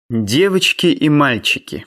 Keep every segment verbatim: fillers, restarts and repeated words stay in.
Девочки и мальчики.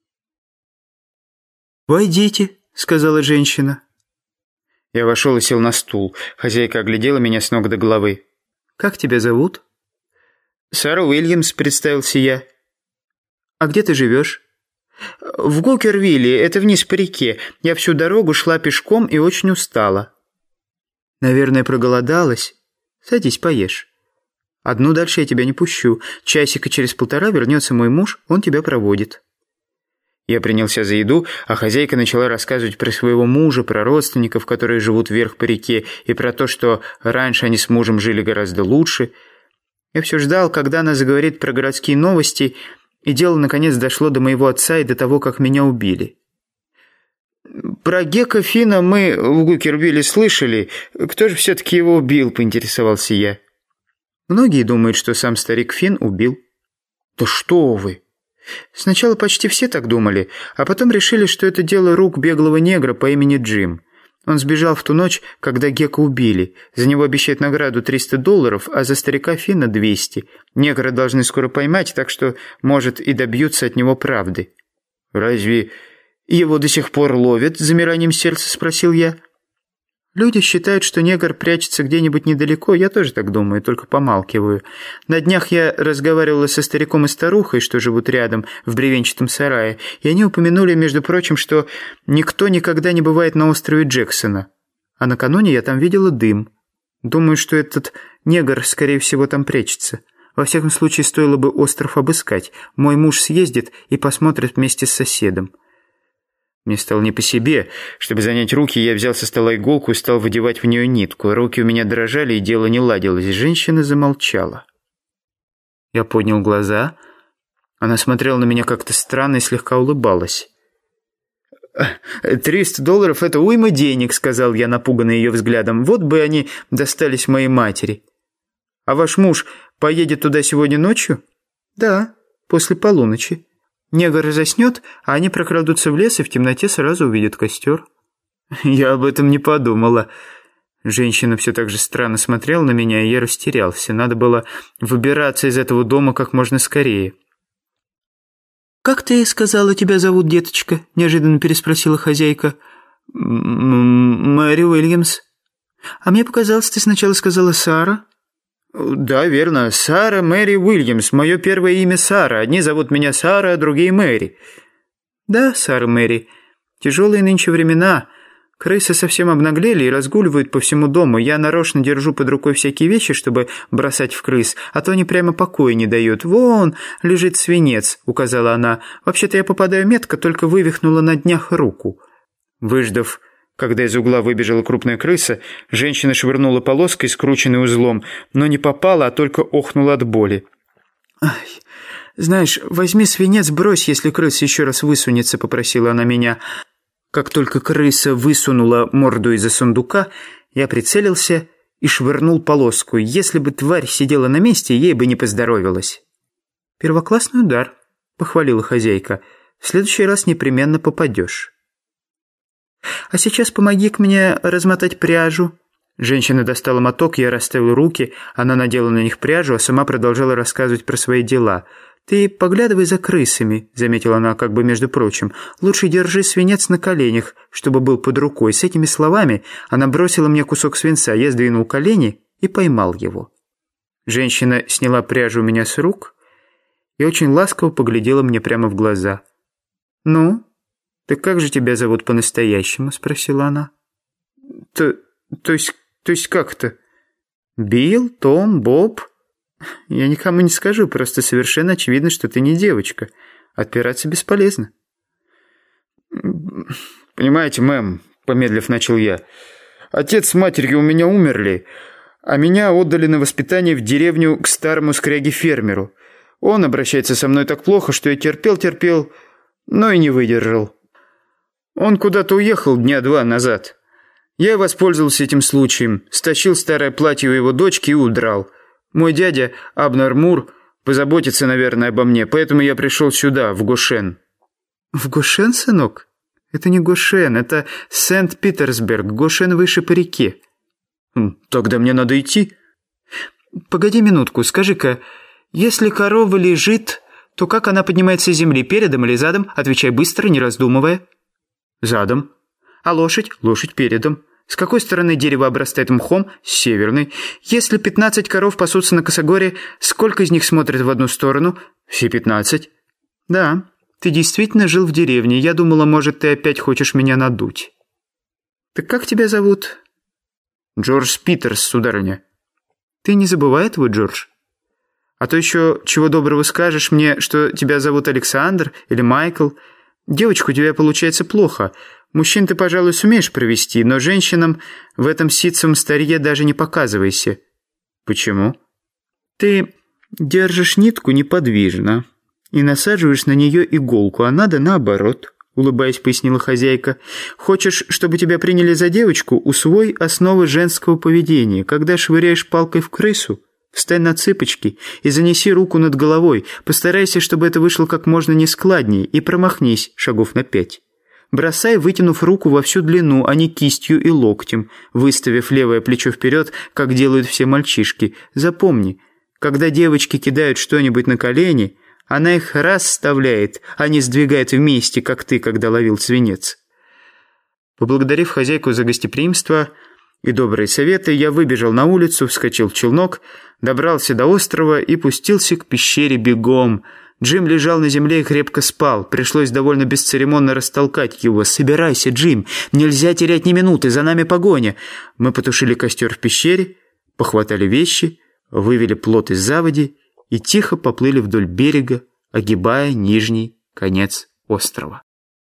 «Войдите», — сказала женщина. Я вошел и сел на стул. Хозяйка оглядела меня с ног до головы. «Как тебя зовут?» «Сара Уильямс», — представился я. «А где ты живешь?» «В Гукервилле, это вниз по реке. Я всю дорогу шла пешком и очень устала». «Наверное, проголодалась. Садись, поешь. Одну дальше я тебя не пущу. Часика через полтора вернется мой муж, он тебя проводит». Я принялся за еду, а хозяйка начала рассказывать про своего мужа, про родственников, которые живут вверх по реке, и про то, что раньше они с мужем жили гораздо лучше. Я все ждал, когда она заговорит про городские новости, и дело наконец дошло до моего отца и до того, как меня убили. «Про Гека Финна мы в Гукервилле слышали. Кто же все-таки его убил?» – поинтересовался я. «Многие думают, что сам старик Финн убил». «Да что вы!» Сначала почти все так думали, а потом решили, что это дело рук беглого негра по имени Джим. Он сбежал в ту ночь, когда Гека убили. За него обещают награду триста долларов, а за старика Финна двести. Негра должны скоро поймать, так что, может, и добьются от него правды. «Разве его до сих пор ловят?» – с замиранием сердца спросил я. Люди считают, что негр прячется где-нибудь недалеко, я тоже так думаю, только помалкиваю. На днях я разговаривала со стариком и старухой, что живут рядом, в бревенчатом сарае, и они упомянули, между прочим, что никто никогда не бывает на острове Джексона. А накануне я там видела дым. Думаю, что этот негр, скорее всего, там прячется. Во всяком случае, стоило бы остров обыскать. Мой муж съездит и посмотрит вместе с соседом. Мне стало не по себе. Чтобы занять руки, я взял со стола иголку и стал выдевать в нее нитку. Руки у меня дрожали, и дело не ладилось. Женщина замолчала. Я поднял глаза. Она смотрела на меня как-то странно и слегка улыбалась. «Триста долларов – это уйма денег», – сказал я, напуганный ее взглядом. «Вот бы они достались моей матери». «А ваш муж поедет туда сегодня ночью?» «Да, после полуночи. Негр заснет, а они прокрадутся в лес и в темноте сразу увидят костер». Я об этом не подумала. Женщина все так же странно смотрела на меня, и я растерялся. Надо было выбираться из этого дома как можно скорее. «Как ты сказала, тебя зовут, деточка?» – неожиданно переспросила хозяйка. «Мэри Уильямс». «А мне показалось, ты сначала сказала Сара». «Да, верно. Сара Мэри Уильямс. Мое первое имя Сара. Одни зовут меня Сара, а другие Мэри». «Да, Сара Мэри. Тяжелые нынче времена. Крысы совсем обнаглели и разгуливают по всему дому. Я нарочно держу под рукой всякие вещи, чтобы бросать в крыс, а то они прямо покоя не дают. Вон лежит свинец», — указала она. «Вообще-то я попадаю метко, только вывихнула на днях руку». Выждав, когда из угла выбежала крупная крыса, женщина швырнула полоской, скрученной узлом, но не попала, а только охнула от боли. «Ай, знаешь, возьми свинец, брось, если крыса еще раз высунется», — попросила она меня. Как только крыса высунула морду из-за сундука, я прицелился и швырнул полоску. Если бы тварь сидела на месте, ей бы не поздоровилось. «Первоклассный удар», — похвалила хозяйка. «В следующий раз непременно попадешь». «А сейчас помоги-ка мне размотать пряжу». Женщина достала моток, я расставил руки, она надела на них пряжу, а сама продолжала рассказывать про свои дела. «Ты поглядывай за крысами», — заметила она как бы между прочим. «Лучше держи свинец на коленях, чтобы был под рукой». С этими словами она бросила мне кусок свинца, я сдвинул колени и поймал его. Женщина сняла пряжу у меня с рук и очень ласково поглядела мне прямо в глаза. «Ну, так как же тебя зовут по-настоящему?» — спросила она. «То, то есть, то есть как это? Билл, Том, Боб?» «Я никому не скажу, просто совершенно очевидно, что ты не девочка. Отпираться бесполезно». «Понимаете, мэм», — помедлив начал я, — «отец с матерью у меня умерли, а меня отдали на воспитание в деревню к старому скряге-фермеру. Он обращается со мной так плохо, что я терпел-терпел, но и не выдержал. Он куда-то уехал дня два назад. Я воспользовался этим случаем, стащил старое платье у его дочки и удрал. Мой дядя, Абнер Мур, позаботится, наверное, обо мне, поэтому я пришел сюда, в Гошен». «В Гошен, сынок? Это не Гошен, это Сент-Питерсберг, Гошен выше по реке». «Тогда мне надо идти». «Погоди минутку, скажи-ка, если корова лежит, то как она поднимается с земли, передом или задом? Отвечай быстро, не раздумывая. Задом. А лошадь? Лошадь передом. С какой стороны дерево обрастает мхом? С северной. Если пятнадцать коров пасутся на косогоре, сколько из них смотрят в одну сторону? Все пятнадцать. Да, ты действительно жил в деревне. Я думала, может, ты опять хочешь меня надуть. Так как тебя зовут? Джордж Питерс, сударыня. Ты не забывай твой Джордж. А то еще чего доброго скажешь мне, что тебя зовут Александр или Майкл. Девочку у тебя получается плохо. Мужчин ты, пожалуй, сумеешь провести, но женщинам в этом ситцевом старье даже не показывайся. Почему? Ты держишь нитку неподвижно и насаживаешь на нее иголку, а надо наоборот, улыбаясь, пояснила хозяйка. Хочешь, чтобы тебя приняли за девочку? Усвой основы женского поведения. Когда швыряешь палкой в крысу, встань на цыпочки и занеси руку над головой. Постарайся, чтобы это вышло как можно нескладнее, и промахнись шагов на пять. Бросай, вытянув руку во всю длину, а не кистью и локтем, выставив левое плечо вперед, как делают все мальчишки. Запомни, когда девочки кидают что-нибудь на колени, она их расставляет, а не сдвигает вместе, как ты, когда ловил свинец. Поблагодарив хозяйку за гостеприимство и добрые советы, я выбежал на улицу, вскочил в челнок, добрался до острова и пустился к пещере бегом. Джим лежал на земле и крепко спал. Пришлось довольно бесцеремонно растолкать его. «Собирайся, Джим! Нельзя терять ни минуты, за нами погоня!» Мы потушили костер в пещере, похватали вещи, вывели плот из заводи и тихо поплыли вдоль берега, огибая нижний конец острова.